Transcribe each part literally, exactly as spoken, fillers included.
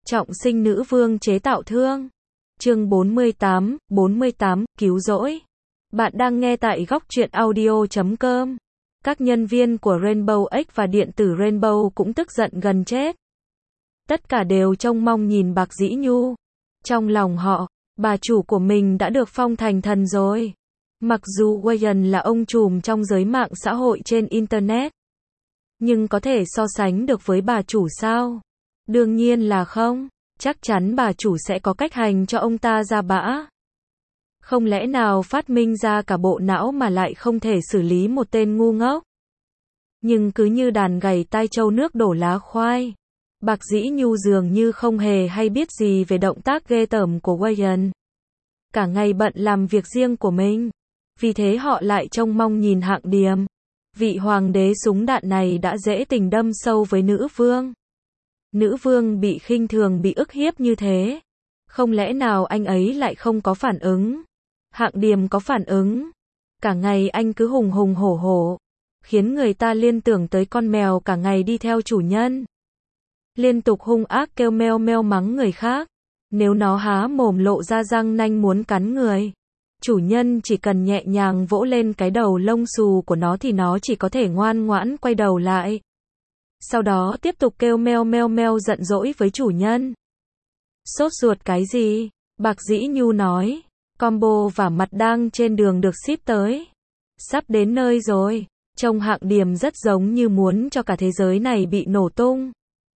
Trọng sinh nữ vương chế tạo thương. Chương bốn mươi tám, bốn mươi tám, cứu rỗi. Bạn đang nghe tại góc truyện audio chấm com. Các nhân viên của Rainbow X và điện tử Rainbow cũng tức giận gần chết. Tất cả đều trông mong nhìn Bạc Dĩ Nhu. Trong lòng họ, bà chủ của mình đã được phong thành thần rồi. Mặc dù Wayne là ông trùm trong giới mạng xã hội trên Internet, nhưng có thể so sánh được với bà chủ sao? Đương nhiên là không. Chắc chắn bà chủ sẽ có cách hành cho ông ta ra bã. Không lẽ nào phát minh ra cả bộ não mà lại không thể xử lý một tên ngu ngốc? Nhưng cứ như đàn gầy tai trâu nước đổ lá khoai, Bạc Dĩ Nhu dường như không hề hay biết gì về động tác ghê tởm của Wayne. Cả ngày bận làm việc riêng của mình. Vì thế họ lại trông mong nhìn Hạng Điềm. Vị hoàng đế súng đạn này đã dễ tình đâm sâu với nữ vương. Nữ vương bị khinh thường, bị ức hiếp như thế. Không lẽ nào anh ấy lại không có phản ứng? Hạng Điềm có phản ứng. Cả ngày anh cứ hùng hùng hổ hổ, khiến người ta liên tưởng tới con mèo cả ngày đi theo chủ nhân. Liên tục hung ác kêu meo meo mắng người khác. Nếu nó há mồm lộ ra răng nanh muốn cắn người, chủ nhân chỉ cần nhẹ nhàng vỗ lên cái đầu lông xù của nó thì nó chỉ có thể ngoan ngoãn quay đầu lại. Sau đó tiếp tục kêu meo meo meo giận dỗi với chủ nhân. Sốt ruột cái gì? Bạc Dĩ Nhu nói. Combo và mặt đang trên đường được ship tới. Sắp đến nơi rồi. Trông Hạng Điềm rất giống như muốn cho cả thế giới này bị nổ tung.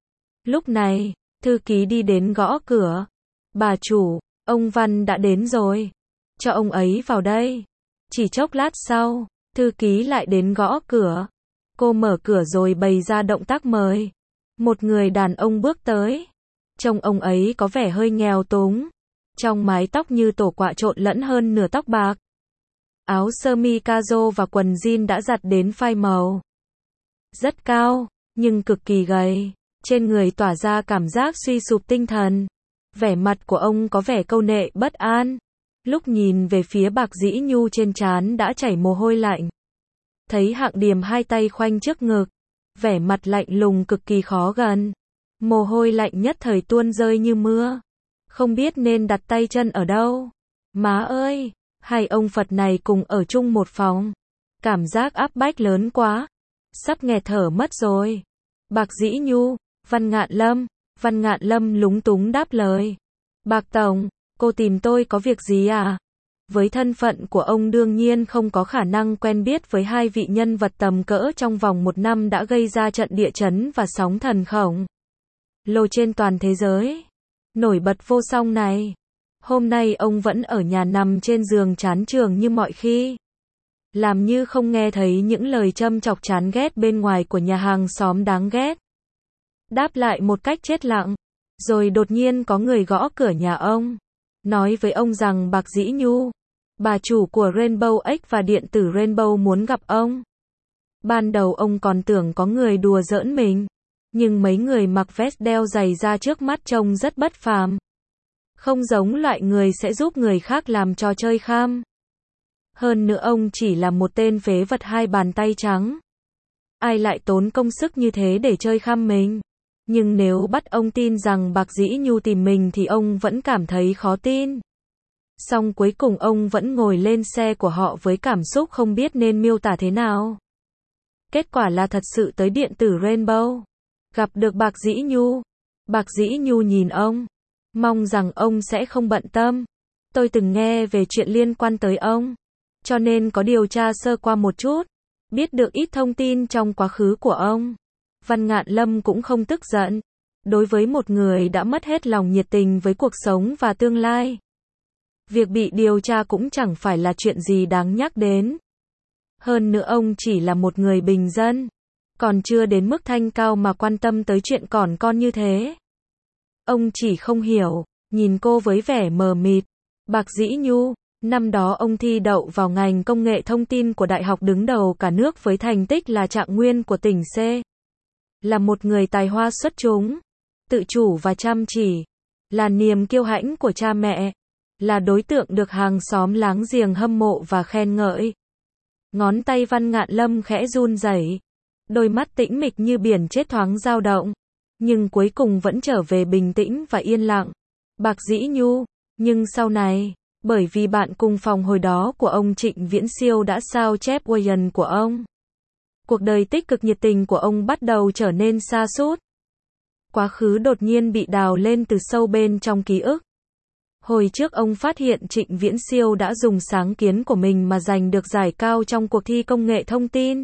Lúc này, thư ký đi đến gõ cửa. Bà chủ, ông Văn đã đến rồi. Cho ông ấy vào đây. Chỉ chốc lát sau, thư ký lại đến gõ cửa. Cô mở cửa rồi bày ra động tác mời. Một người đàn ông bước tới. Trông ông ấy có vẻ hơi nghèo túng. Trong mái tóc như tổ quạ trộn lẫn hơn nửa tóc bạc. Áo sơ mi caro và quần jean đã giặt đến phai màu. Rất cao, nhưng cực kỳ gầy. Trên người tỏa ra cảm giác suy sụp tinh thần. Vẻ mặt của ông có vẻ câu nệ bất an. Lúc nhìn về phía Bạc Dĩ Nhu trên trán đã chảy mồ hôi lạnh. Thấy Hạng Điềm hai tay khoanh trước ngực, vẻ mặt lạnh lùng cực kỳ khó gần. Mồ hôi lạnh nhất thời tuôn rơi như mưa. Không biết nên đặt tay chân ở đâu. Má ơi, hai ông Phật này cùng ở chung một phòng. Cảm giác áp bách lớn quá. Sắp nghẹt thở mất rồi. Bạc Dĩ Nhu, Văn Ngạn Lâm. Văn Ngạn Lâm lúng túng đáp lời. Bạc Tổng, cô tìm tôi có việc gì à? Với thân phận của ông đương nhiên không có khả năng quen biết với hai vị nhân vật tầm cỡ trong vòng một năm đã gây ra trận địa chấn và sóng thần khổng lồ trên toàn thế giới. Nổi bật vô song này. Hôm nay ông vẫn ở nhà nằm trên giường chán chường như mọi khi. Làm như không nghe thấy những lời châm chọc chán ghét bên ngoài của nhà hàng xóm đáng ghét. Đáp lại một cách chết lặng. Rồi đột nhiên có người gõ cửa nhà ông. Nói với ông rằng Bạc Dĩ Nhu, bà chủ của Rainbow X và điện tử Rainbow muốn gặp ông. Ban đầu ông còn tưởng có người đùa giỡn mình. Nhưng mấy người mặc vest đeo giày ra trước mắt trông rất bất phàm. Không giống loại người sẽ giúp người khác làm trò chơi kham. Hơn nữa ông chỉ là một tên phế vật hai bàn tay trắng. Ai lại tốn công sức như thế để chơi kham mình? Nhưng nếu bắt ông tin rằng Bạc Dĩ Nhu tìm mình thì ông vẫn cảm thấy khó tin. Song cuối cùng ông vẫn ngồi lên xe của họ với cảm xúc không biết nên miêu tả thế nào. Kết quả là thật sự tới điện tử Rainbow. Gặp được Bạc Dĩ Nhu. Bạc Dĩ Nhu nhìn ông. Mong rằng ông sẽ không bận tâm. Tôi từng nghe về chuyện liên quan tới ông. Cho nên có điều tra sơ qua một chút. Biết được ít thông tin trong quá khứ của ông. Văn Ngạn Lâm cũng không tức giận. Đối với một người đã mất hết lòng nhiệt tình với cuộc sống và tương lai, việc bị điều tra cũng chẳng phải là chuyện gì đáng nhắc đến. Hơn nữa ông chỉ là một người bình dân. Còn chưa đến mức thanh cao mà quan tâm tới chuyện còn con như thế. Ông chỉ không hiểu, nhìn cô với vẻ mờ mịt. Bạc Dĩ Nhu, năm đó ông thi đậu vào ngành công nghệ thông tin của đại học đứng đầu cả nước với thành tích là trạng nguyên của tỉnh C. Là một người tài hoa xuất chúng, tự chủ và chăm chỉ. Là niềm kiêu hãnh của cha mẹ. Là đối tượng được hàng xóm láng giềng hâm mộ và khen ngợi. Ngón tay Văn Ngạn Lâm khẽ run rẩy. Đôi mắt tĩnh mịch như biển chết thoáng dao động. nhưng cuối cùng vẫn trở về bình tĩnh và yên lặng. Bạc Dĩ Nhu, nhưng sau này, bởi vì bạn cùng phòng hồi đó của ông Trịnh Viễn Siêu đã sao chép Wayan của ông. Cuộc đời tích cực nhiệt tình của ông bắt đầu trở nên sa sút. Quá khứ đột nhiên bị đào lên từ sâu bên trong ký ức. Hồi trước ông phát hiện Trịnh Viễn Siêu đã dùng sáng kiến của mình mà giành được giải cao trong cuộc thi công nghệ thông tin.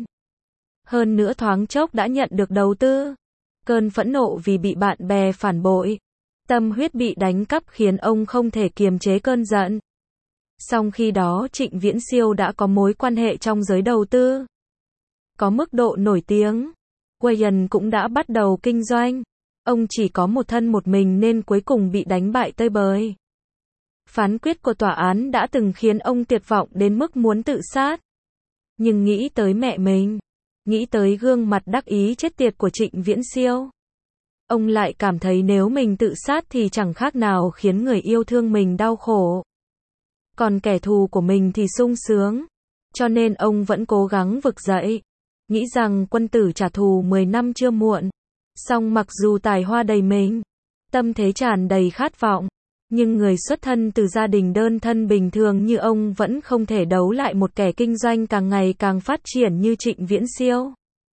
Hơn nữa thoáng chốc đã nhận được đầu tư. Cơn phẫn nộ vì bị bạn bè phản bội, tâm huyết bị đánh cắp khiến ông không thể kiềm chế cơn giận. Song khi đó Trịnh Viễn Siêu đã có mối quan hệ trong giới đầu tư, có mức độ nổi tiếng. Wayan cũng đã bắt đầu kinh doanh. Ông chỉ có một thân một mình nên cuối cùng bị đánh bại tơi bời. Phán quyết của tòa án đã từng khiến ông tuyệt vọng đến mức muốn tự sát. Nhưng nghĩ tới mẹ mình, nghĩ tới gương mặt đắc ý chết tiệt của Trịnh Viễn Siêu, ông lại cảm thấy nếu mình tự sát thì chẳng khác nào khiến người yêu thương mình đau khổ. Còn kẻ thù của mình thì sung sướng. Cho nên ông vẫn cố gắng vực dậy, nghĩ rằng quân tử trả thù mười năm chưa muộn. Song mặc dù tài hoa đầy mình, tâm thế tràn đầy khát vọng, nhưng người xuất thân từ gia đình đơn thân bình thường như ông vẫn không thể đấu lại một kẻ kinh doanh càng ngày càng phát triển như Trịnh Viễn Siêu.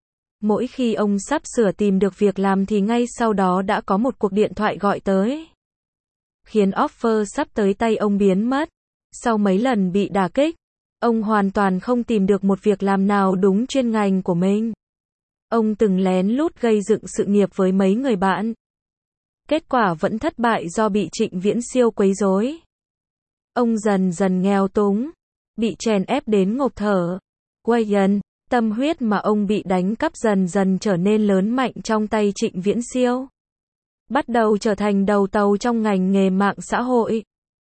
Mỗi khi ông sắp sửa tìm được việc làm thì ngay sau đó đã có một cuộc điện thoại gọi tới, khiến offer sắp tới tay ông biến mất. Sau mấy lần bị đả kích, ông hoàn toàn không tìm được một việc làm nào đúng chuyên ngành của mình. Ông từng lén lút gây dựng sự nghiệp với mấy người bạn. Kết quả vẫn thất bại do bị Trịnh Viễn Siêu quấy rối. Ông dần dần nghèo túng, bị chèn ép đến ngộp thở. Wayan, tâm huyết mà ông bị đánh cắp dần dần trở nên lớn mạnh trong tay Trịnh Viễn Siêu. Bắt đầu trở thành đầu tàu trong ngành nghề mạng xã hội.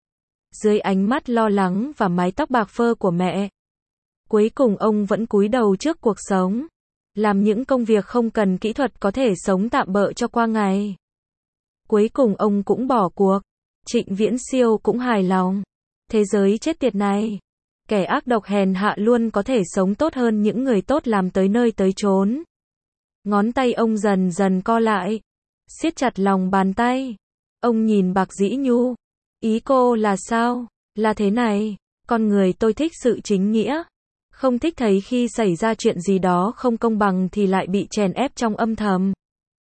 Dưới ánh mắt lo lắng và mái tóc bạc phơ của mẹ, cuối cùng ông vẫn cúi đầu trước cuộc sống, làm những công việc không cần kỹ thuật có thể sống tạm bợ cho qua ngày. Cuối cùng ông cũng bỏ cuộc. Trịnh Viễn Siêu cũng hài lòng. Thế giới chết tiệt này, kẻ ác độc hèn hạ luôn có thể sống tốt hơn những người tốt làm tới nơi tới chốn. Ngón tay ông dần dần co lại, siết chặt lòng bàn tay. Ông nhìn Bạc Dĩ Nhu. Ý cô là sao? Là thế này, con người tôi thích sự chính nghĩa. Không thích thấy khi xảy ra chuyện gì đó không công bằng thì lại bị chèn ép trong âm thầm.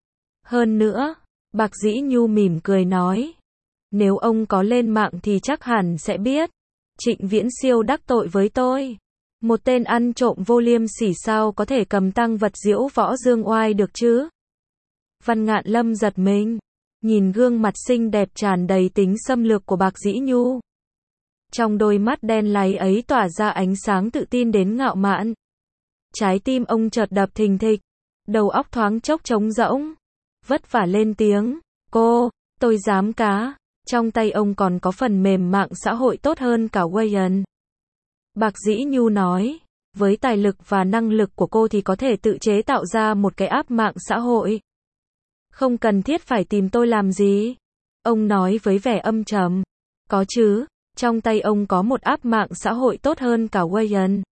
Hơn nữa, Bạc Dĩ Nhu mỉm cười nói, nếu ông có lên mạng thì chắc hẳn sẽ biết. Trịnh Viễn Siêu đắc tội với tôi. Một tên ăn trộm vô liêm sỉ sao có thể cầm tăng vật diễu võ dương oai được chứ? Văn Ngạn Lâm giật mình, nhìn gương mặt xinh đẹp tràn đầy tính xâm lược của Bạc Dĩ Nhu. Trong đôi mắt đen láy ấy tỏa ra ánh sáng tự tin đến ngạo mạn. Trái tim ông chợt đập thình thịch, đầu óc thoáng chốc trống rỗng. Vất vả lên tiếng, cô, tôi dám cá. Trong tay ông còn có phần mềm mạng xã hội tốt hơn cả Wayan. Bạc Dĩ Nhu nói, với tài lực và năng lực của cô thì có thể tự chế tạo ra một cái app mạng xã hội. Không cần thiết phải tìm tôi làm gì. Ông nói với vẻ âm trầm. Có chứ, trong tay ông có một app mạng xã hội tốt hơn cả Wayan.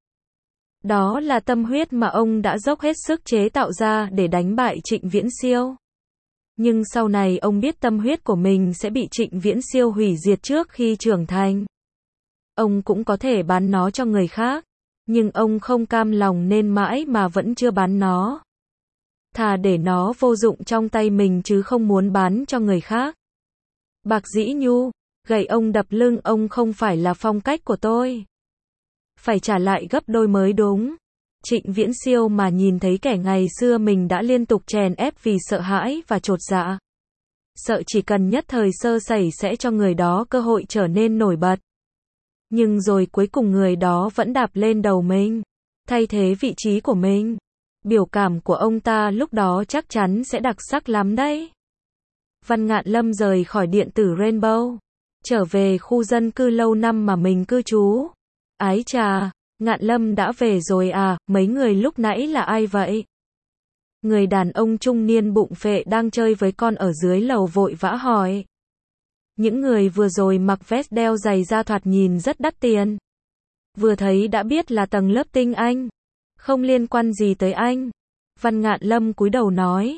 Đó là tâm huyết mà ông đã dốc hết sức chế tạo ra để đánh bại Trịnh Viễn Siêu. Nhưng sau này ông biết tâm huyết của mình sẽ bị Trịnh Viễn Siêu hủy diệt trước khi trưởng thành. Ông cũng có thể bán nó cho người khác, nhưng ông không cam lòng nên mãi mà vẫn chưa bán nó. Thà để nó vô dụng trong tay mình chứ không muốn bán cho người khác. Bạc Dĩ Nhu, gậy ông đập lưng ông không phải là phong cách của tôi. Phải trả lại gấp đôi mới đúng. Trịnh Viễn Siêu mà nhìn thấy kẻ ngày xưa mình đã liên tục chèn ép vì sợ hãi và chột dạ. Sợ chỉ cần nhất thời sơ sẩy sẽ cho người đó cơ hội trở nên nổi bật. Nhưng rồi cuối cùng người đó vẫn đạp lên đầu mình, thay thế vị trí của mình. Biểu cảm của ông ta lúc đó chắc chắn sẽ đặc sắc lắm đấy. Văn Ngạn Lâm rời khỏi điện tử Rainbow, trở về khu dân cư lâu năm mà mình cư trú. Ái chà, Ngạn Lâm đã về rồi à, mấy người lúc nãy là ai vậy? Người đàn ông trung niên bụng phệ đang chơi với con ở dưới lầu vội vã hỏi. Những người vừa rồi mặc vest đeo giày da thoạt nhìn rất đắt tiền. Vừa thấy đã biết là tầng lớp tinh anh. Không liên quan gì tới anh. Văn Ngạn Lâm cúi đầu nói.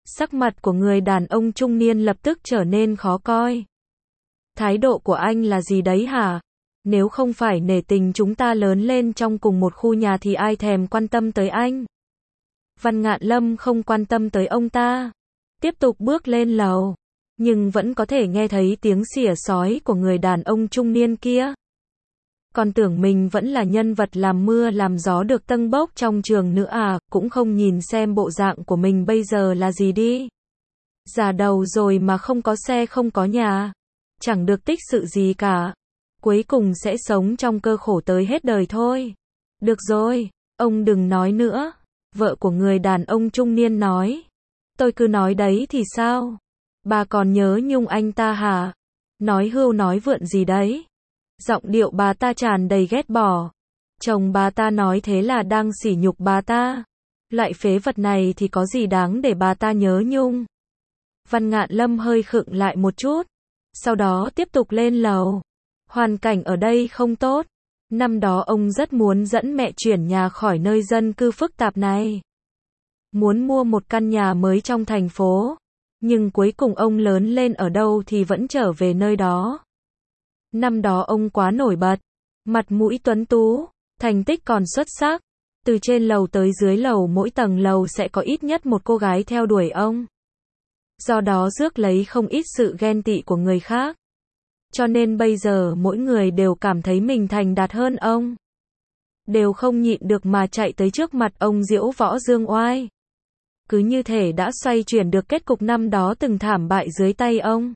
Sắc mặt của người đàn ông trung niên lập tức trở nên khó coi. Thái độ của anh là gì đấy hả? Nếu không phải nể tình chúng ta lớn lên trong cùng một khu nhà thì ai thèm quan tâm tới anh. Văn Ngạn Lâm không quan tâm tới ông ta. Tiếp tục bước lên lầu. Nhưng vẫn có thể nghe thấy tiếng xỉa xói của người đàn ông trung niên kia. Còn tưởng mình vẫn là nhân vật làm mưa làm gió được tâng bốc trong trường nữa à, cũng không nhìn xem bộ dạng của mình bây giờ là gì đi. Già đầu rồi mà không có xe không có nhà. Chẳng được tích sự gì cả. Cuối cùng sẽ sống trong cơ khổ tới hết đời thôi. Được rồi, ông đừng nói nữa. Vợ của người đàn ông trung niên nói. Tôi cứ nói đấy thì sao? Bà còn nhớ nhung anh ta hả? Nói hưu nói vượn gì đấy? Giọng điệu bà ta tràn đầy ghét bỏ. Chồng bà ta nói thế là đang sỉ nhục bà ta. Loại phế vật này thì có gì đáng để bà ta nhớ nhung. Văn Ngạn Lâm hơi khựng lại một chút. Sau đó tiếp tục lên lầu. Hoàn cảnh ở đây không tốt. Năm đó ông rất muốn dẫn mẹ chuyển nhà khỏi nơi dân cư phức tạp này. Muốn mua một căn nhà mới trong thành phố. Nhưng cuối cùng ông lớn lên ở đâu thì vẫn trở về nơi đó. Năm đó ông quá nổi bật. Mặt mũi tuấn tú. Thành tích còn xuất sắc. Từ trên lầu tới dưới lầu mỗi tầng lầu sẽ có ít nhất một cô gái theo đuổi ông. Do đó rước lấy không ít sự ghen tị của người khác. Cho nên bây giờ mỗi người đều cảm thấy mình thành đạt hơn ông. Đều không nhịn được mà chạy tới trước mặt ông diễu võ dương oai. Cứ như thể đã xoay chuyển được kết cục năm đó từng thảm bại dưới tay ông.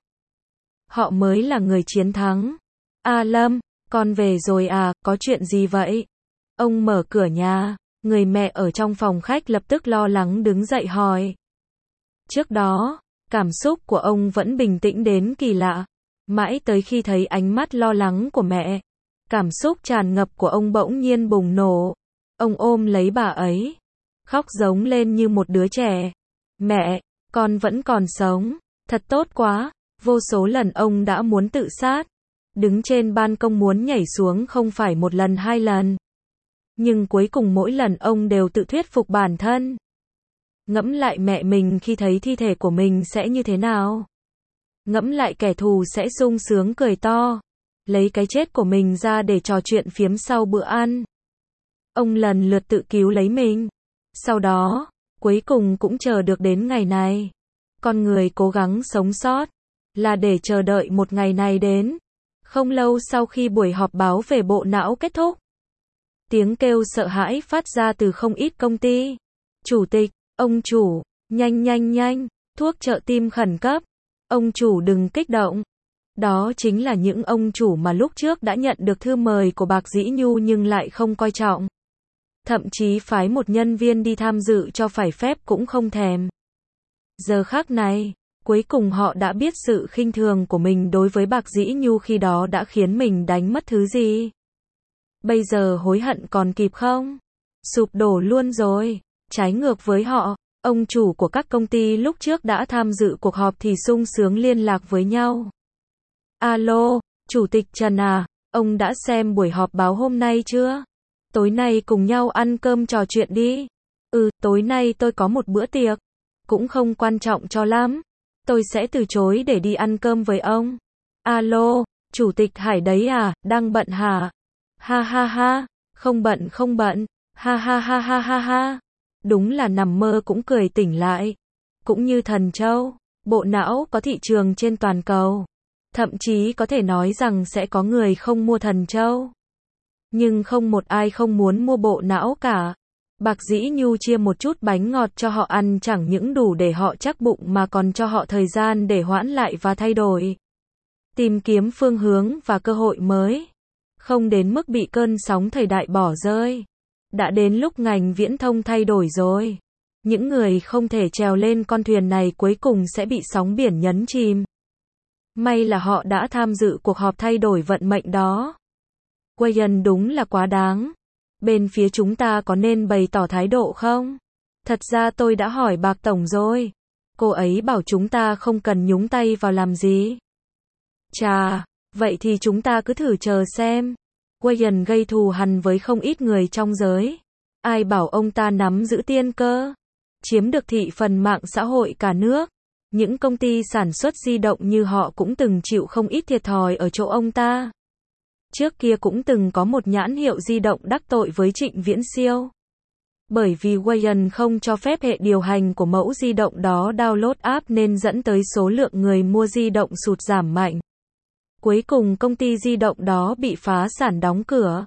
Họ mới là người chiến thắng. A Lâm, con về rồi à, có chuyện gì vậy? Ông mở cửa nhà, người mẹ ở trong phòng khách lập tức lo lắng đứng dậy hỏi. Trước đó, cảm xúc của ông vẫn bình tĩnh đến kỳ lạ. Mãi tới khi thấy ánh mắt lo lắng của mẹ, cảm xúc tràn ngập của ông bỗng nhiên bùng nổ. Ông ôm lấy bà ấy, khóc giống lên như một đứa trẻ. Mẹ, con vẫn còn sống, thật tốt quá. Vô số lần ông đã muốn tự sát, đứng trên ban công muốn nhảy xuống không phải một lần hai lần. Nhưng cuối cùng mỗi lần ông đều tự thuyết phục bản thân. Ngẫm lại mẹ mình khi thấy thi thể của mình sẽ như thế nào? Ngẫm lại kẻ thù sẽ sung sướng cười to, lấy cái chết của mình ra để trò chuyện phiếm sau bữa ăn. Ông lần lượt tự cứu lấy mình. Sau đó, cuối cùng cũng chờ được đến ngày này. Con người cố gắng sống sót, là để chờ đợi một ngày này đến. Không lâu sau khi buổi họp báo về bộ não kết thúc, tiếng kêu sợ hãi phát ra từ không ít công ty. Chủ tịch, ông chủ, nhanh nhanh nhanh, thuốc trợ tim khẩn cấp. Ông chủ đừng kích động. Đó chính là những ông chủ mà lúc trước đã nhận được thư mời của Bạc Dĩ Nhu nhưng lại không coi trọng. Thậm chí phái một nhân viên đi tham dự cho phải phép cũng không thèm. Giờ khắc này, cuối cùng họ đã biết sự khinh thường của mình đối với Bạc Dĩ Nhu khi đó đã khiến mình đánh mất thứ gì. Bây giờ hối hận còn kịp không? Sụp đổ luôn rồi. Trái ngược với họ, ông chủ của các công ty lúc trước đã tham dự cuộc họp thì sung sướng liên lạc với nhau. Alo, Chủ tịch Trần à, ông đã xem buổi họp báo hôm nay chưa? Tối nay cùng nhau ăn cơm trò chuyện đi. Ừ, tối nay tôi có một bữa tiệc. Cũng không quan trọng cho lắm. Tôi sẽ từ chối để đi ăn cơm với ông. Alo, Chủ tịch Hải đấy à, đang bận hả? Ha ha ha, không bận không bận. Ha ha ha ha ha ha. Đúng là nằm mơ cũng cười tỉnh lại. Cũng như thần châu, bộ não có thị trường trên toàn cầu. Thậm chí có thể nói rằng sẽ có người không mua thần châu. Nhưng không một ai không muốn mua bộ não cả. Bạc Dĩ Nhu chia một chút bánh ngọt cho họ ăn chẳng những đủ để họ chắc bụng mà còn cho họ thời gian để hoãn lại và thay đổi. Tìm kiếm phương hướng và cơ hội mới. Không đến mức bị cơn sóng thời đại bỏ rơi. Đã đến lúc ngành viễn thông thay đổi rồi. Những người không thể trèo lên con thuyền này cuối cùng sẽ bị sóng biển nhấn chìm. May là họ đã tham dự cuộc họp thay đổi vận mệnh đó. Wayne đúng là quá đáng. Bên phía chúng ta có nên bày tỏ thái độ không? Thật ra tôi đã hỏi Bạc Tổng rồi. Cô ấy bảo chúng ta không cần nhúng tay vào làm gì. Chà, vậy thì chúng ta cứ thử chờ xem. Wayne gây thù hằn với không ít người trong giới. Ai bảo ông ta nắm giữ tiên cơ? chiếm được thị phần mạng xã hội cả nước. Những công ty sản xuất di động như họ cũng từng chịu không ít thiệt thòi ở chỗ ông ta. Trước kia cũng từng có một nhãn hiệu di động đắc tội với Trịnh Viễn Siêu. Bởi vì Wayan không cho phép hệ điều hành của mẫu di động đó download app nên dẫn tới số lượng người mua di động sụt giảm mạnh. Cuối cùng công ty di động đó bị phá sản đóng cửa.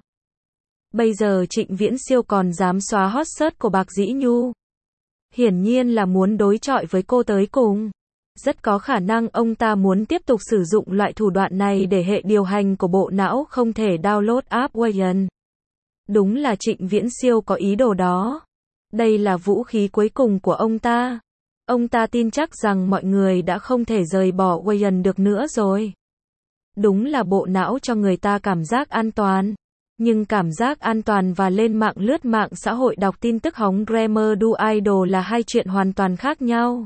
Bây giờ Trịnh Viễn Siêu còn dám xóa hot search của Bạc Dĩ Nhu. Hiển nhiên là muốn đối chọi với cô tới cùng. Rất có khả năng ông ta muốn tiếp tục sử dụng loại thủ đoạn này để hệ điều hành của bộ não không thể download app Wayan. Đúng là Trịnh Viễn Siêu có ý đồ đó. Đây là vũ khí cuối cùng của ông ta. Ông ta tin chắc rằng mọi người đã không thể rời bỏ Wayan được nữa rồi. Đúng là bộ não cho người ta cảm giác an toàn. Nhưng cảm giác an toàn và lên mạng lướt mạng xã hội đọc tin tức hóng Grammar Do Idol là hai chuyện hoàn toàn khác nhau.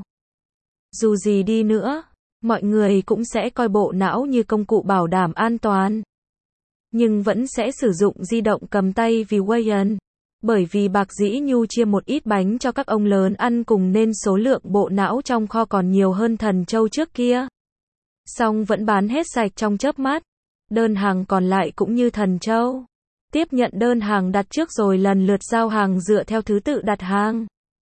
Dù gì đi nữa, mọi người cũng sẽ coi bộ não như công cụ bảo đảm an toàn. Nhưng vẫn sẽ sử dụng di động cầm tay vì Wayan. Bởi vì Bạc Dĩ Nhu chia một ít bánh cho các ông lớn ăn cùng nên số lượng bộ não trong kho còn nhiều hơn Thần Châu trước kia. Song vẫn bán hết sạch trong chớp mắt. Đơn hàng còn lại cũng như Thần Châu. Tiếp nhận đơn hàng đặt trước rồi lần lượt giao hàng dựa theo thứ tự đặt hàng.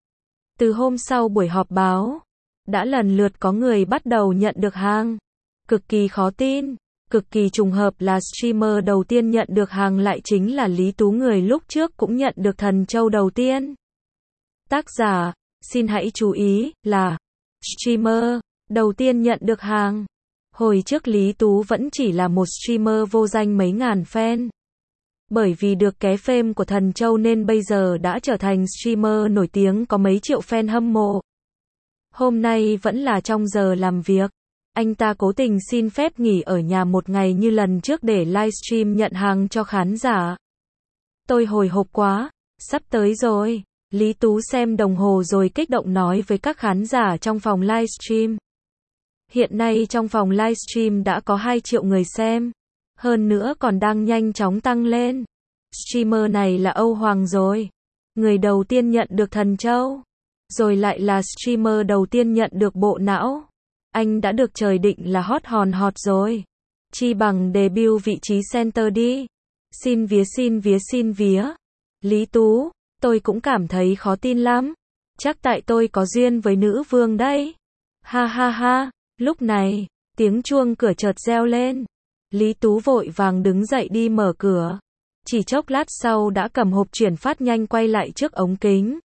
Từ hôm sau buổi họp báo, đã lần lượt có người bắt đầu nhận được hàng. Cực kỳ khó tin, cực kỳ trùng hợp là streamer đầu tiên nhận được hàng lại chính là Lý Tú, người lúc trước cũng nhận được Thần Châu đầu tiên. Tác giả, xin hãy chú ý, là streamer đầu tiên nhận được hàng. Hồi trước Lý Tú vẫn chỉ là một streamer vô danh mấy ngàn fan. Bởi vì được ké fame của Thần Châu nên bây giờ đã trở thành streamer nổi tiếng có mấy triệu fan hâm mộ. Hôm nay vẫn là trong giờ làm việc. Anh ta cố tình xin phép nghỉ ở nhà một ngày như lần trước để livestream nhận hàng cho khán giả. Tôi hồi hộp quá, sắp tới rồi. Lý Tú xem đồng hồ rồi kích động nói với các khán giả trong phòng livestream. Hiện nay trong phòng livestream đã có hai triệu người xem. Hơn nữa còn đang nhanh chóng tăng lên. Streamer này là Âu Hoàng rồi. Người đầu tiên nhận được Thần Châu. Rồi lại là streamer đầu tiên nhận được bộ não. Anh đã được trời định là hot hòn hot rồi. Chi bằng debut vị trí center đi. Xin vía xin vía xin vía. Lý Tú, tôi cũng cảm thấy khó tin lắm. Chắc tại tôi có duyên với nữ vương đấy. Ha ha ha. Lúc này, tiếng chuông cửa chợt reo lên. Lý Tú vội vàng đứng dậy đi mở cửa. Chỉ chốc lát sau đã cầm hộp chuyển phát nhanh quay lại trước ống kính.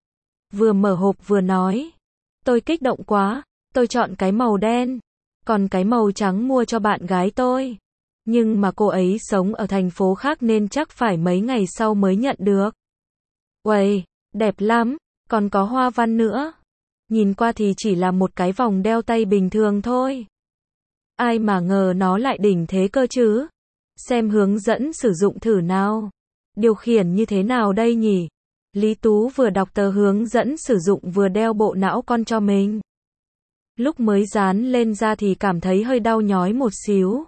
Vừa mở hộp vừa nói. Tôi kích động quá, tôi chọn cái màu đen. Còn cái màu trắng mua cho bạn gái tôi. Nhưng mà cô ấy sống ở thành phố khác nên chắc phải mấy ngày sau mới nhận được. Uầy, đẹp lắm, còn có hoa văn nữa. Nhìn qua thì chỉ là một cái vòng đeo tay bình thường thôi. Ai mà ngờ nó lại đỉnh thế cơ chứ. Xem hướng dẫn sử dụng thử nào. Điều khiển như thế nào đây nhỉ? Lý Tú vừa đọc tờ hướng dẫn sử dụng vừa đeo bộ não con cho mình. Lúc mới dán lên da thì cảm thấy hơi đau nhói một xíu.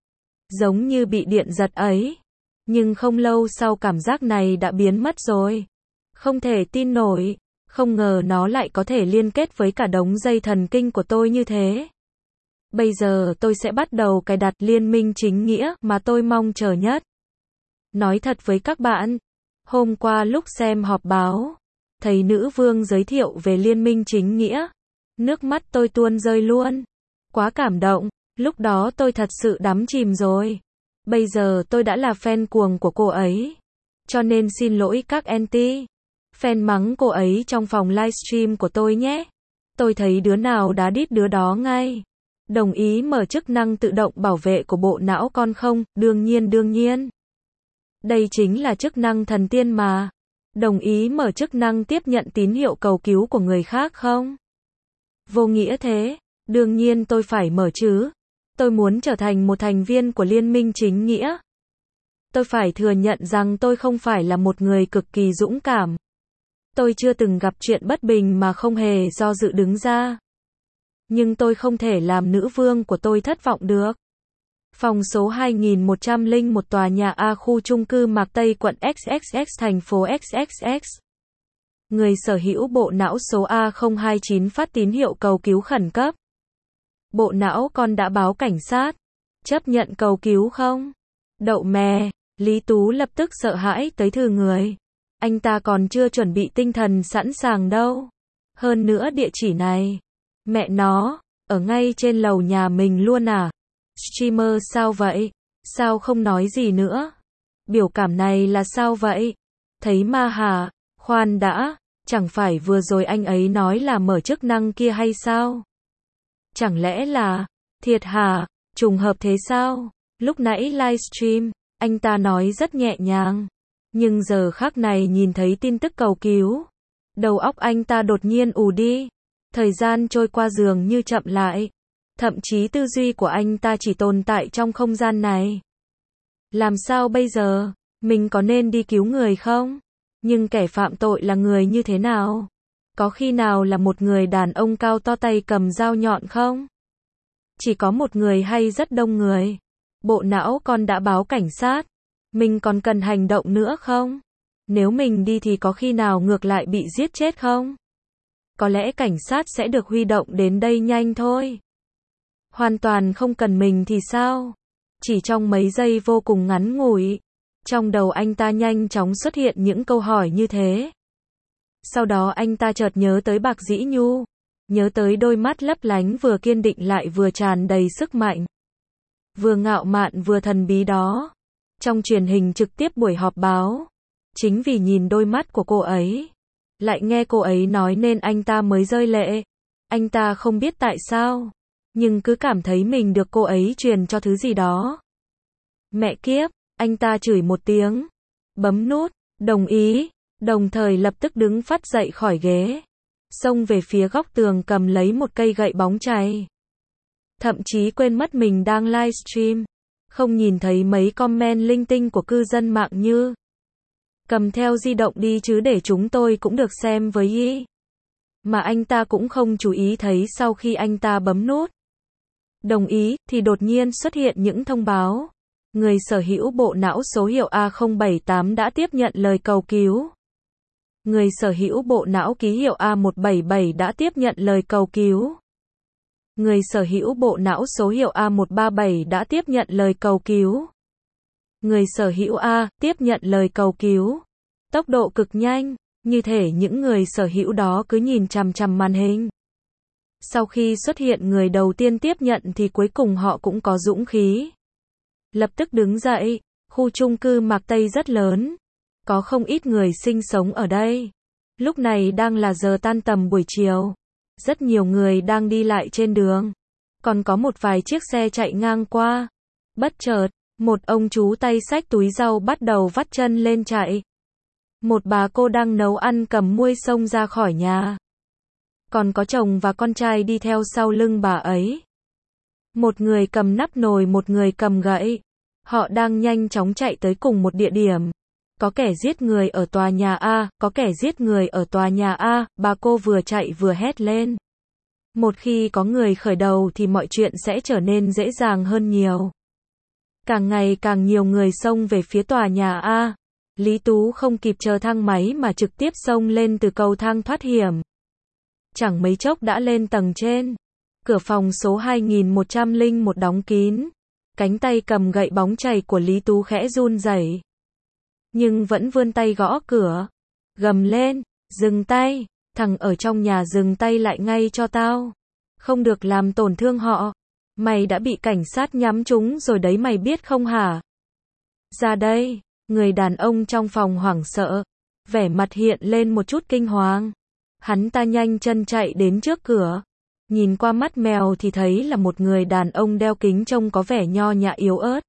Giống như bị điện giật ấy. Nhưng không lâu sau cảm giác này đã biến mất rồi. Không thể tin nổi. Không ngờ nó lại có thể liên kết với cả đống dây thần kinh của tôi như thế. Bây giờ tôi sẽ bắt đầu cài đặt liên minh chính nghĩa mà tôi mong chờ nhất. Nói thật với các bạn, hôm qua lúc xem họp báo, thấy nữ vương giới thiệu về liên minh chính nghĩa, nước mắt tôi tuôn rơi luôn. Quá cảm động, lúc đó tôi thật sự đắm chìm rồi. Bây giờ tôi đã là fan cuồng của cô ấy. Cho nên xin lỗi các anti fan mắng cô ấy trong phòng livestream của tôi nhé. Tôi thấy đứa nào đá đít đứa đó ngay. Đồng ý mở chức năng tự động bảo vệ của bộ não con không? Đương nhiên đương nhiên. Đây chính là chức năng thần tiên mà. Đồng ý mở chức năng tiếp nhận tín hiệu cầu cứu của người khác không? Vô nghĩa thế. Đương nhiên tôi phải mở chứ. Tôi muốn trở thành một thành viên của liên minh chính nghĩa. Tôi phải thừa nhận rằng tôi không phải là một người cực kỳ dũng cảm. Tôi chưa từng gặp chuyện bất bình mà không hề do dự đứng ra. Nhưng tôi không thể làm nữ vương của tôi thất vọng được. Phòng số hai nghìn một trăm lẻ một tòa nhà A khu chung cư Mạc Tây quận ích ích ích thành phố ích ích ích. Người sở hữu bộ não số A không hai chín phát tín hiệu cầu cứu khẩn cấp. Bộ não con đã báo cảnh sát. Chấp nhận cầu cứu không? Đậu mè, Lý Tú lập tức sợ hãi tới thừ người. Anh ta còn chưa chuẩn bị tinh thần sẵn sàng đâu. Hơn nữa địa chỉ này. Mẹ nó, ở ngay trên lầu nhà mình luôn à? Streamer sao vậy? Sao không nói gì nữa? Biểu cảm này là sao vậy? Thấy ma hả? Khoan đã, chẳng phải vừa rồi anh ấy nói là mở chức năng kia hay sao? Chẳng lẽ là, thiệt hả? Trùng hợp thế sao? Lúc nãy livestream, anh ta nói rất nhẹ nhàng. Nhưng giờ khắc này nhìn thấy tin tức cầu cứu. Đầu óc anh ta đột nhiên ù đi. Thời gian trôi qua dường như chậm lại. Thậm chí tư duy của anh ta chỉ tồn tại trong không gian này. Làm sao bây giờ? Mình có nên đi cứu người không? Nhưng kẻ phạm tội là người như thế nào? Có khi nào là một người đàn ông cao to tay cầm dao nhọn không? Chỉ có một người hay rất đông người? Bộ não con đã báo cảnh sát. Mình còn cần hành động nữa không? Nếu mình đi thì có khi nào ngược lại bị giết chết không? Có lẽ cảnh sát sẽ được huy động đến đây nhanh thôi. Hoàn toàn không cần mình thì sao? Chỉ trong mấy giây vô cùng ngắn ngủi, trong đầu anh ta nhanh chóng xuất hiện những câu hỏi như thế. Sau đó anh ta chợt nhớ tới Bạc Dĩ Nhu, nhớ tới đôi mắt lấp lánh vừa kiên định lại vừa tràn đầy sức mạnh, vừa ngạo mạn vừa thần bí đó. Trong truyền hình trực tiếp buổi họp báo, chính vì nhìn đôi mắt của cô ấy, lại nghe cô ấy nói nên anh ta mới rơi lệ. Anh ta không biết tại sao, nhưng cứ cảm thấy mình được cô ấy truyền cho thứ gì đó. Mẹ kiếp, anh ta chửi một tiếng, bấm nút, đồng ý, đồng thời lập tức đứng phắt dậy khỏi ghế, xông về phía góc tường cầm lấy một cây gậy bóng chày. Thậm chí quên mất mình đang livestream, không nhìn thấy mấy comment linh tinh của cư dân mạng như cầm theo di động đi chứ để chúng tôi cũng được xem với ý. Mà anh ta cũng không chú ý thấy sau khi anh ta bấm nút đồng ý, thì đột nhiên xuất hiện những thông báo. Người sở hữu bộ não số hiệu A không bảy tám đã tiếp nhận lời cầu cứu. Người sở hữu bộ não ký hiệu A một bảy bảy đã tiếp nhận lời cầu cứu. Người sở hữu bộ não số hiệu A một ba bảy đã tiếp nhận lời cầu cứu. Người sở hữu A, tiếp nhận lời cầu cứu. Tốc độ cực nhanh, như thể những người sở hữu đó cứ nhìn chằm chằm màn hình. Sau khi xuất hiện người đầu tiên tiếp nhận thì cuối cùng họ cũng có dũng khí. Lập tức đứng dậy, khu chung cư Mạc Tây rất lớn. Có không ít người sinh sống ở đây. Lúc này đang là giờ tan tầm buổi chiều. Rất nhiều người đang đi lại trên đường. Còn có một vài chiếc xe chạy ngang qua. Bất chợt, một ông chú tay xách túi rau bắt đầu vắt chân lên chạy. Một bà cô đang nấu ăn cầm muôi xông ra khỏi nhà. Còn có chồng và con trai đi theo sau lưng bà ấy. Một người cầm nắp nồi, một người cầm gậy. Họ đang nhanh chóng chạy tới cùng một địa điểm. Có kẻ giết người ở tòa nhà A, có kẻ giết người ở tòa nhà A, bà cô vừa chạy vừa hét lên. Một khi có người khởi đầu thì mọi chuyện sẽ trở nên dễ dàng hơn nhiều. Càng ngày càng nhiều người xông về phía tòa nhà A. Lý Tú không kịp chờ thang máy mà trực tiếp xông lên từ cầu thang thoát hiểm. Chẳng mấy chốc đã lên tầng trên. Cửa phòng số hai nghìn một trăm lẻ một đóng kín. Cánh tay cầm gậy bóng chày của Lý Tú khẽ run rẩy, nhưng vẫn vươn tay gõ cửa. Gầm lên, dừng tay, thằng ở trong nhà dừng tay lại ngay cho tao. Không được làm tổn thương họ. Mày đã bị cảnh sát nhắm trúng rồi đấy mày biết không hả? Ra đây, người đàn ông trong phòng hoảng sợ. Vẻ mặt hiện lên một chút kinh hoàng. Hắn ta nhanh chân chạy đến trước cửa. Nhìn qua mắt mèo thì thấy là một người đàn ông đeo kính trông có vẻ nho nhã yếu ớt.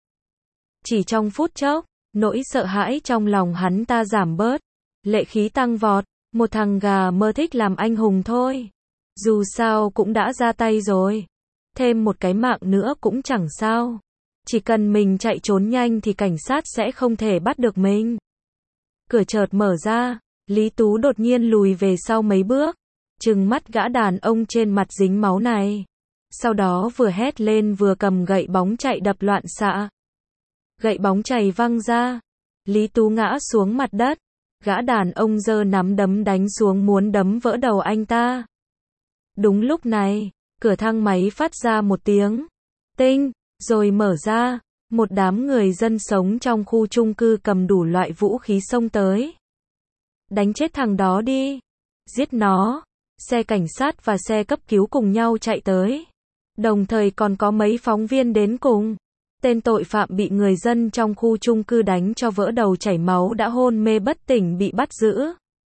Chỉ trong phút chốc, nỗi sợ hãi trong lòng hắn ta giảm bớt. Lệ khí tăng vọt. Một thằng gà mơ thích làm anh hùng thôi. Dù sao cũng đã ra tay rồi. Thêm một cái mạng nữa cũng chẳng sao. Chỉ cần mình chạy trốn nhanh thì cảnh sát sẽ không thể bắt được mình. Cửa chợt mở ra. Lý Tú đột nhiên lùi về sau mấy bước. Trừng mắt gã đàn ông trên mặt dính máu này. Sau đó vừa hét lên vừa cầm gậy bóng chạy đập loạn xạ. Gậy bóng chày văng ra. Lý Tú ngã xuống mặt đất. Gã đàn ông giơ nắm đấm đánh xuống muốn đấm vỡ đầu anh ta. Đúng lúc này, cửa thang máy phát ra một tiếng tinh, rồi mở ra. Một đám người dân sống trong khu chung cư cầm đủ loại vũ khí xông tới. Đánh chết thằng đó đi. Giết nó. Xe cảnh sát và xe cấp cứu cùng nhau chạy tới. Đồng thời còn có mấy phóng viên đến cùng. Tên tội phạm bị người dân trong khu chung cư đánh cho vỡ đầu chảy máu đã hôn mê bất tỉnh bị bắt giữ.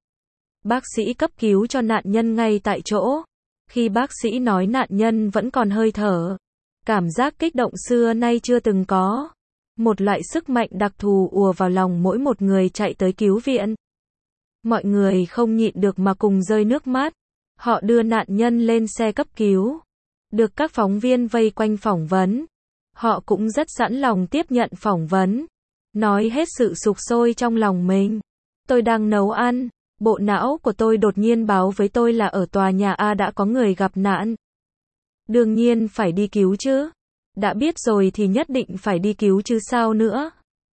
Bác sĩ cấp cứu cho nạn nhân ngay tại chỗ. Khi bác sĩ nói nạn nhân vẫn còn hơi thở. Cảm giác kích động xưa nay chưa từng có. Một loại sức mạnh đặc thù ùa vào lòng mỗi một người chạy tới cứu viện. Mọi người không nhịn được mà cùng rơi nước mắt. Họ đưa nạn nhân lên xe cấp cứu. Được các phóng viên vây quanh phỏng vấn. Họ cũng rất sẵn lòng tiếp nhận phỏng vấn. Nói hết sự sục sôi trong lòng mình. Tôi đang nấu ăn. Bộ não của tôi đột nhiên báo với tôi là ở tòa nhà A đã có người gặp nạn. Đương nhiên phải đi cứu chứ. Đã biết rồi thì nhất định phải đi cứu chứ sao nữa.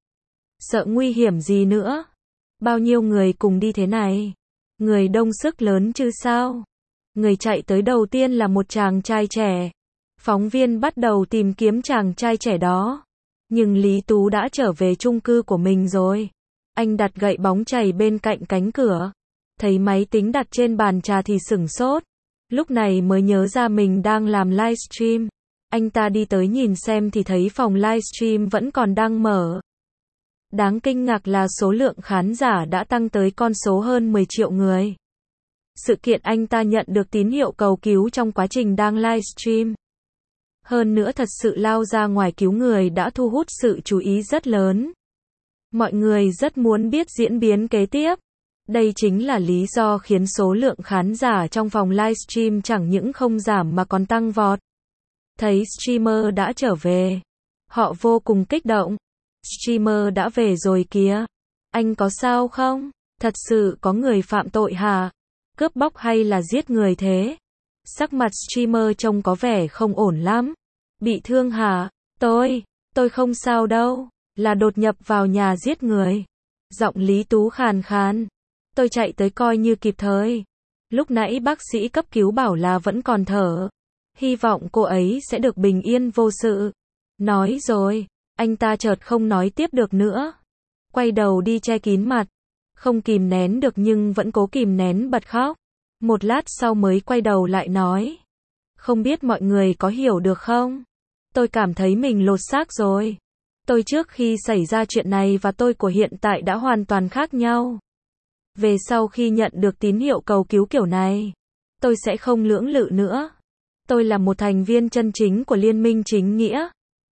Sợ nguy hiểm gì nữa. Bao nhiêu người cùng đi thế này. Người đông sức lớn chứ sao. Người chạy tới đầu tiên là một chàng trai trẻ. Phóng viên bắt đầu tìm kiếm chàng trai trẻ đó. Nhưng Lý Tú đã trở về chung cư của mình rồi. Anh đặt gậy bóng chày bên cạnh cánh cửa. Thấy máy tính đặt trên bàn trà thì sửng sốt. Lúc này mới nhớ ra mình đang làm livestream. Anh ta đi tới nhìn xem thì thấy phòng livestream vẫn còn đang mở. Đáng kinh ngạc là số lượng khán giả đã tăng tới con số hơn mười triệu người. Sự kiện anh ta nhận được tín hiệu cầu cứu trong quá trình đang livestream. Hơn nữa thật sự lao ra ngoài cứu người đã thu hút sự chú ý rất lớn. Mọi người rất muốn biết diễn biến kế tiếp. Đây chính là lý do khiến số lượng khán giả trong phòng livestream chẳng những không giảm mà còn tăng vọt. Thấy streamer đã trở về. Họ vô cùng kích động. Streamer đã về rồi kìa. Anh có sao không? Thật sự có người phạm tội hả? Cướp bóc hay là giết người thế? Sắc mặt streamer trông có vẻ không ổn lắm. Bị thương hả? Tôi, tôi không sao đâu. Là đột nhập vào nhà giết người. Giọng Lý Tú khàn khàn. Tôi chạy tới coi như kịp thời. Lúc nãy bác sĩ cấp cứu bảo là vẫn còn thở. Hy vọng cô ấy sẽ được bình yên vô sự. Nói rồi, anh ta chợt không nói tiếp được nữa. Quay đầu đi che kín mặt. Không kìm nén được nhưng vẫn cố kìm nén bật khóc. Một lát sau mới quay đầu lại nói. Không biết mọi người có hiểu được không? Tôi cảm thấy mình lột xác rồi. Tôi trước khi xảy ra chuyện này và tôi của hiện tại đã hoàn toàn khác nhau. Về sau khi nhận được tín hiệu cầu cứu kiểu này, tôi sẽ không lưỡng lự nữa. Tôi là một thành viên chân chính của Liên minh chính nghĩa.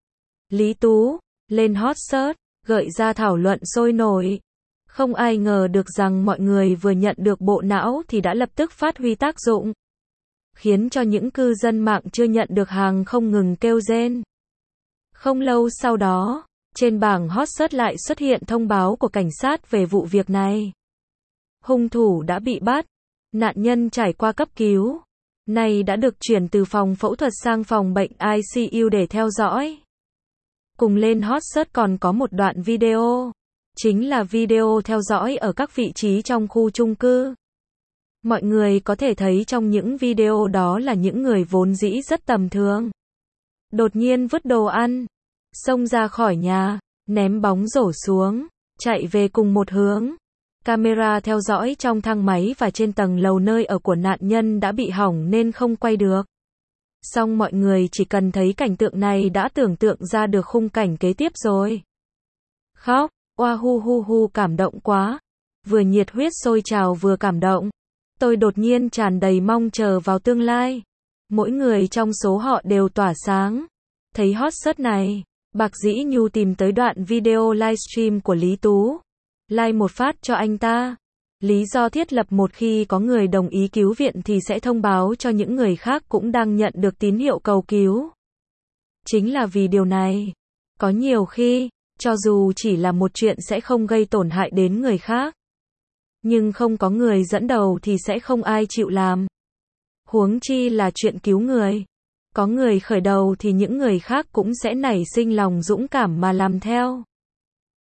Lý Tú, lên hot search, gợi ra thảo luận sôi nổi. Không ai ngờ được rằng mọi người vừa nhận được bộ não thì đã lập tức phát huy tác dụng. Khiến cho những cư dân mạng chưa nhận được hàng không ngừng kêu rên. Không lâu sau đó, trên bảng hot search lại xuất hiện thông báo của cảnh sát về vụ việc này. Hung thủ đã bị bắt. Nạn nhân trải qua cấp cứu. Nay đã được chuyển từ phòng phẫu thuật sang phòng bệnh i xê u để theo dõi. Cùng lên hot search còn có một đoạn video. Chính là video theo dõi ở các vị trí trong khu chung cư. Mọi người có thể thấy trong những video đó là những người vốn dĩ rất tầm thường. Đột nhiên vứt đồ ăn, xông ra khỏi nhà, ném bóng rổ xuống, chạy về cùng một hướng. Camera theo dõi trong thang máy và trên tầng lầu nơi ở của nạn nhân đã bị hỏng nên không quay được. Song mọi người chỉ cần thấy cảnh tượng này đã tưởng tượng ra được khung cảnh kế tiếp rồi. Khóc, oa hu hu hu cảm động quá. Vừa nhiệt huyết sôi trào vừa cảm động. Tôi đột nhiên tràn đầy mong chờ vào tương lai. Mỗi người trong số họ đều tỏa sáng. Thấy hot search này, Bạc Dĩ Nhu tìm tới đoạn video livestream của Lý Tú. Like một phát cho anh ta. Lý do thiết lập một khi có người đồng ý cứu viện thì sẽ thông báo cho những người khác cũng đang nhận được tín hiệu cầu cứu. Chính là vì điều này. Có nhiều khi, cho dù chỉ là một chuyện sẽ không gây tổn hại đến người khác. Nhưng không có người dẫn đầu thì sẽ không ai chịu làm. Huống chi là chuyện cứu người. Có người khởi đầu thì những người khác cũng sẽ nảy sinh lòng dũng cảm mà làm theo.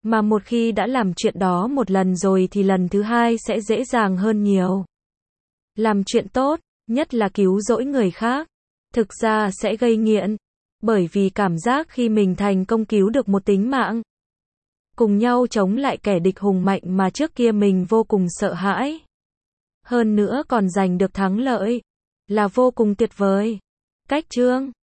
Mà một khi đã làm chuyện đó một lần rồi thì lần thứ hai sẽ dễ dàng hơn nhiều. Làm chuyện tốt, nhất là cứu rỗi người khác, thực ra sẽ gây nghiện. Bởi vì cảm giác khi mình thành công cứu được một tính mạng, cùng nhau chống lại kẻ địch hùng mạnh mà trước kia mình vô cùng sợ hãi, hơn nữa còn giành được thắng lợi, là vô cùng tuyệt vời. Cách chương